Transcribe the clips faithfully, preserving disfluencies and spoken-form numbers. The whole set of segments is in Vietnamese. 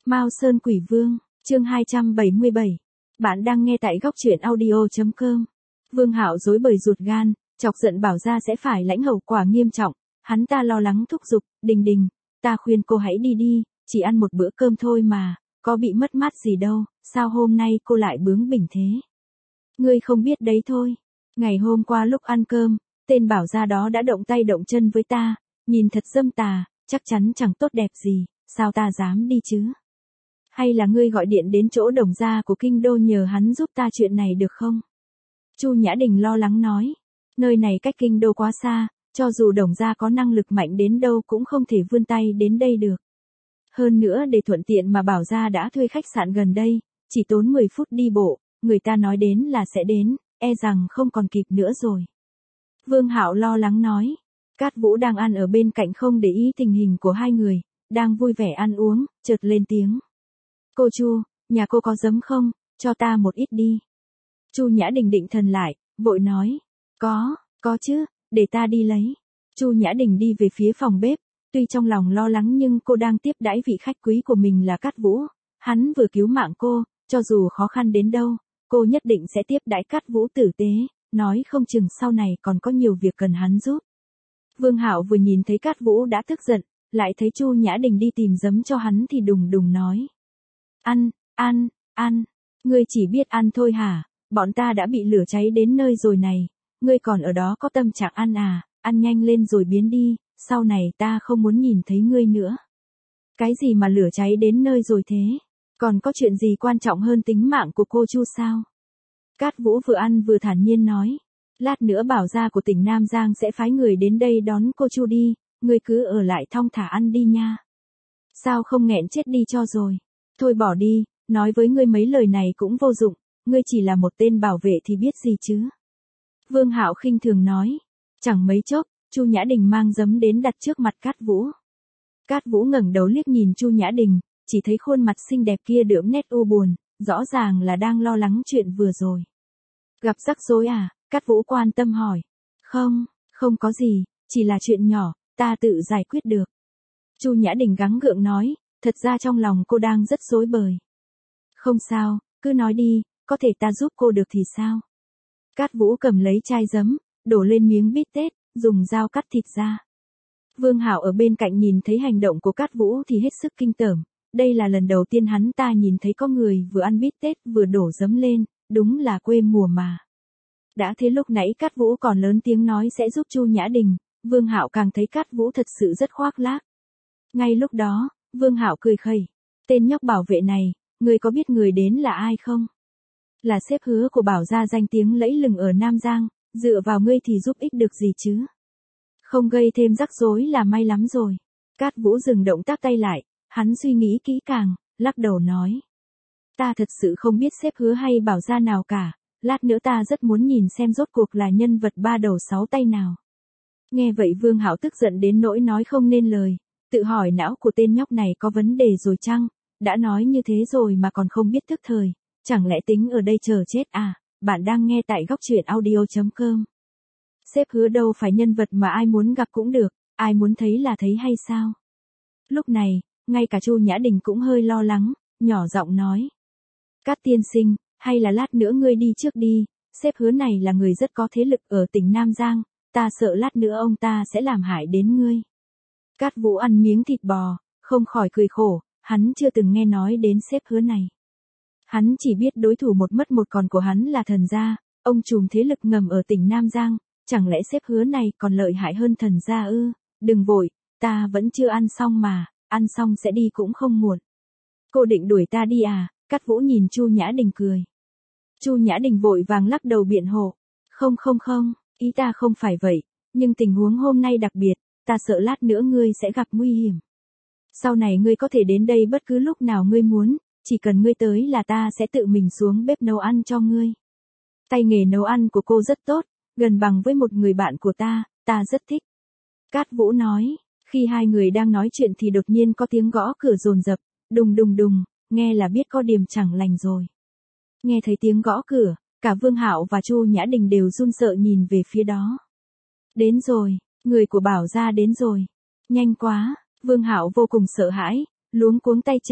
Mao Sơn Quỷ Vương, chương hai trăm bảy mươi bảy. Bạn đang nghe tại góc truyện audio chấm com. Vương Hạo rối bời ruột gan, chọc giận Bảo Gia sẽ phải lãnh hậu quả nghiêm trọng. Hắn ta lo lắng thúc giục, Đình Đình, ta khuyên cô hãy đi đi, chỉ ăn một bữa cơm thôi mà, có bị mất mát gì đâu, sao hôm nay cô lại bướng bỉnh thế? Ngươi không biết đấy thôi. Ngày hôm qua lúc ăn cơm, tên Bảo Gia đó đã động tay động chân với ta, nhìn thật dâm tà, chắc chắn chẳng tốt đẹp gì, sao ta dám đi chứ? Hay là ngươi gọi điện đến chỗ Đồng gia của kinh đô nhờ hắn giúp ta chuyện này được không? Chu Nhã Đình lo lắng nói, nơi này cách kinh đô quá xa, cho dù Đồng gia có năng lực mạnh đến đâu cũng không thể vươn tay đến đây được. Hơn nữa để thuận tiện mà Bảo Gia đã thuê khách sạn gần đây, chỉ tốn mười phút đi bộ, người ta nói đến là sẽ đến, e rằng không còn kịp nữa rồi. Vương Hạo lo lắng nói, Cát Vũ đang ăn ở bên cạnh không để ý tình hình của hai người, đang vui vẻ ăn uống, chợt lên tiếng. Cô Chu, nhà cô có giấm không, cho ta một ít đi. Chu Nhã Đình định thần lại, vội nói, có, có chứ, để ta đi lấy. Chu Nhã Đình đi về phía phòng bếp, tuy trong lòng lo lắng nhưng cô đang tiếp đãi vị khách quý của mình là Cát Vũ, hắn vừa cứu mạng cô, cho dù khó khăn đến đâu, cô nhất định sẽ tiếp đãi Cát Vũ tử tế, nói không chừng sau này còn có nhiều việc cần hắn giúp. Vương Hạo vừa nhìn thấy Cát Vũ đã tức giận, lại thấy Chu Nhã Đình đi tìm giấm cho hắn thì đùng đùng nói. Ăn, ăn, ăn, ngươi chỉ biết ăn thôi hả, bọn ta đã bị lửa cháy đến nơi rồi này, ngươi còn ở đó có tâm trạng ăn à, ăn nhanh lên rồi biến đi, sau này ta không muốn nhìn thấy ngươi nữa. Cái gì mà lửa cháy đến nơi rồi thế, còn có chuyện gì quan trọng hơn tính mạng của cô Chu sao? Cát Vũ vừa ăn vừa thản nhiên nói, lát nữa Bảo Gia của tỉnh Nam Giang sẽ phái người đến đây đón cô Chu đi, ngươi cứ ở lại thong thả ăn đi nha. Sao không nghẹn chết đi cho rồi? Thôi bỏ đi, nói với ngươi mấy lời này cũng vô dụng, ngươi chỉ là một tên bảo vệ thì biết gì chứ. Vương Hạo khinh thường nói, chẳng mấy chốc, Chu Nhã Đình mang giấm đến đặt trước mặt Cát Vũ. Cát Vũ ngẩng đầu liếc nhìn Chu Nhã Đình, chỉ thấy khuôn mặt xinh đẹp kia đượm nét u buồn, rõ ràng là đang lo lắng chuyện vừa rồi. Gặp rắc rối à? Cát Vũ quan tâm hỏi. Không, không có gì, chỉ là chuyện nhỏ, ta tự giải quyết được. Chu Nhã Đình gắng gượng nói, thật ra trong lòng cô đang rất rối bời. Không sao, cứ nói đi, có thể ta giúp cô được thì sao? Cát Vũ cầm lấy chai giấm, đổ lên miếng bít tết, dùng dao cắt thịt ra. Vương Hạo ở bên cạnh nhìn thấy hành động của Cát Vũ thì hết sức kinh tởm. Đây là lần đầu tiên hắn ta nhìn thấy có người vừa ăn bít tết vừa đổ giấm lên, đúng là quê mùa mà. Đã thế lúc nãy Cát Vũ còn lớn tiếng nói sẽ giúp Chu Nhã Đình, Vương Hạo càng thấy Cát Vũ thật sự rất khoác lác. Ngay lúc đó, Vương Hạo cười khẩy, tên nhóc bảo vệ này, ngươi có biết người đến là ai không? Là sếp Hứa của Bảo Gia danh tiếng lẫy lừng ở Nam Giang, dựa vào ngươi thì giúp ích được gì chứ? Không gây thêm rắc rối là may lắm rồi. Cát Vũ dừng động tác tay lại, hắn suy nghĩ kỹ càng, lắc đầu nói. Ta thật sự không biết sếp Hứa hay Bảo Gia nào cả, lát nữa ta rất muốn nhìn xem rốt cuộc là nhân vật ba đầu sáu tay nào. Nghe vậy Vương Hạo tức giận đến nỗi nói không nên lời, tự hỏi não của tên nhóc này có vấn đề rồi chăng, đã nói như thế rồi mà còn không biết thức thời, chẳng lẽ tính ở đây chờ chết à? Bạn đang nghe tại góc truyện audio chấm com. Sếp Hứa đâu phải nhân vật mà ai muốn gặp cũng được, ai muốn thấy là thấy hay sao? Lúc này, ngay cả Chu Nhã Đình cũng hơi lo lắng, nhỏ giọng nói. Cát tiên sinh, hay là lát nữa ngươi đi trước đi, sếp Hứa này là người rất có thế lực ở tỉnh Nam Giang, ta sợ lát nữa ông ta sẽ làm hại đến ngươi. Cát Vũ ăn miếng thịt bò, không khỏi cười khổ, hắn chưa từng nghe nói đến sếp Hứa này. Hắn chỉ biết đối thủ một mất một còn của hắn là Thần Gia, ông trùm thế lực ngầm ở tỉnh Nam Giang, chẳng lẽ sếp Hứa này còn lợi hại hơn Thần Gia ư? Đừng vội, ta vẫn chưa ăn xong mà, ăn xong sẽ đi cũng không muộn. Cô định đuổi ta đi à? Cát Vũ nhìn Chu Nhã Đình cười. Chu Nhã Đình vội vàng lắc đầu biện hộ. Không không không, ý ta không phải vậy, nhưng tình huống hôm nay đặc biệt, ta sợ lát nữa ngươi sẽ gặp nguy hiểm. Sau này ngươi có thể đến đây bất cứ lúc nào ngươi muốn, chỉ cần ngươi tới là ta sẽ tự mình xuống bếp nấu ăn cho ngươi. Tay nghề nấu ăn của cô rất tốt, gần bằng với một người bạn của ta, ta rất thích. Cát Vũ nói, khi hai người đang nói chuyện thì đột nhiên có tiếng gõ cửa dồn dập, đùng đùng đùng, nghe là biết có điểm chẳng lành rồi. Nghe thấy tiếng gõ cửa, cả Vương Hạo và Chu Nhã Đình đều run sợ nhìn về phía đó. Đến rồi, người của Bảo Gia đến rồi. Nhanh quá, Vương Hạo vô cùng sợ hãi, luống cuống tay chân,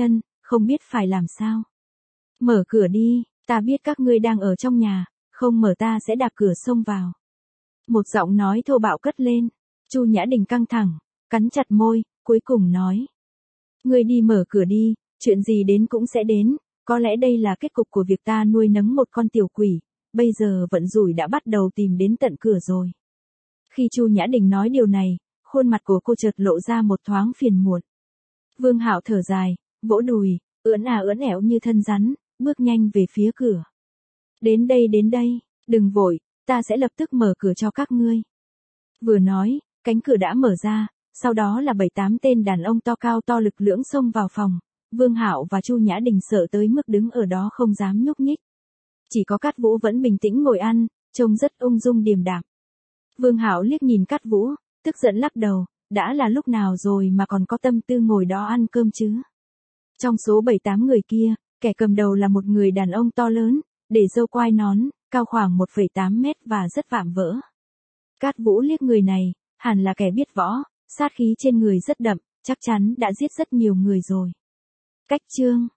không biết phải làm sao. Mở cửa đi, ta biết các ngươi đang ở trong nhà, không mở ta sẽ đạp cửa xông vào. Một giọng nói thô bạo cất lên. Chu Nhã Đình căng thẳng, cắn chặt môi, cuối cùng nói. Ngươi đi mở cửa đi, chuyện gì đến cũng sẽ đến, có lẽ đây là kết cục của việc ta nuôi nấng một con tiểu quỷ, bây giờ vận rủi đã bắt đầu tìm đến tận cửa rồi. Khi Chu Nhã Đình nói điều này, khuôn mặt của cô chợt lộ ra một thoáng phiền muộn. Vương Hạo thở dài, vỗ đùi, ưỡn à ưỡn ẻo như thân rắn, bước nhanh về phía cửa. Đến đây đến đây, đừng vội, ta sẽ lập tức mở cửa cho các ngươi. Vừa nói, cánh cửa đã mở ra, sau đó là bảy tám tên đàn ông to cao to lực lưỡng xông vào phòng. Vương Hạo và Chu Nhã Đình sợ tới mức đứng ở đó không dám nhúc nhích. Chỉ có Cát Vũ vẫn bình tĩnh ngồi ăn, trông rất ung dung điềm đạm. Vương Hạo liếc nhìn Cát Vũ, tức giận lắc đầu, đã là lúc nào rồi mà còn có tâm tư ngồi đó ăn cơm chứ. Trong số bảy tám người kia, kẻ cầm đầu là một người đàn ông to lớn, để râu quai nón, cao khoảng một phẩy tám mét và rất vạm vỡ. Cát Vũ liếc người này, hẳn là kẻ biết võ, sát khí trên người rất đậm, chắc chắn đã giết rất nhiều người rồi. Cách chương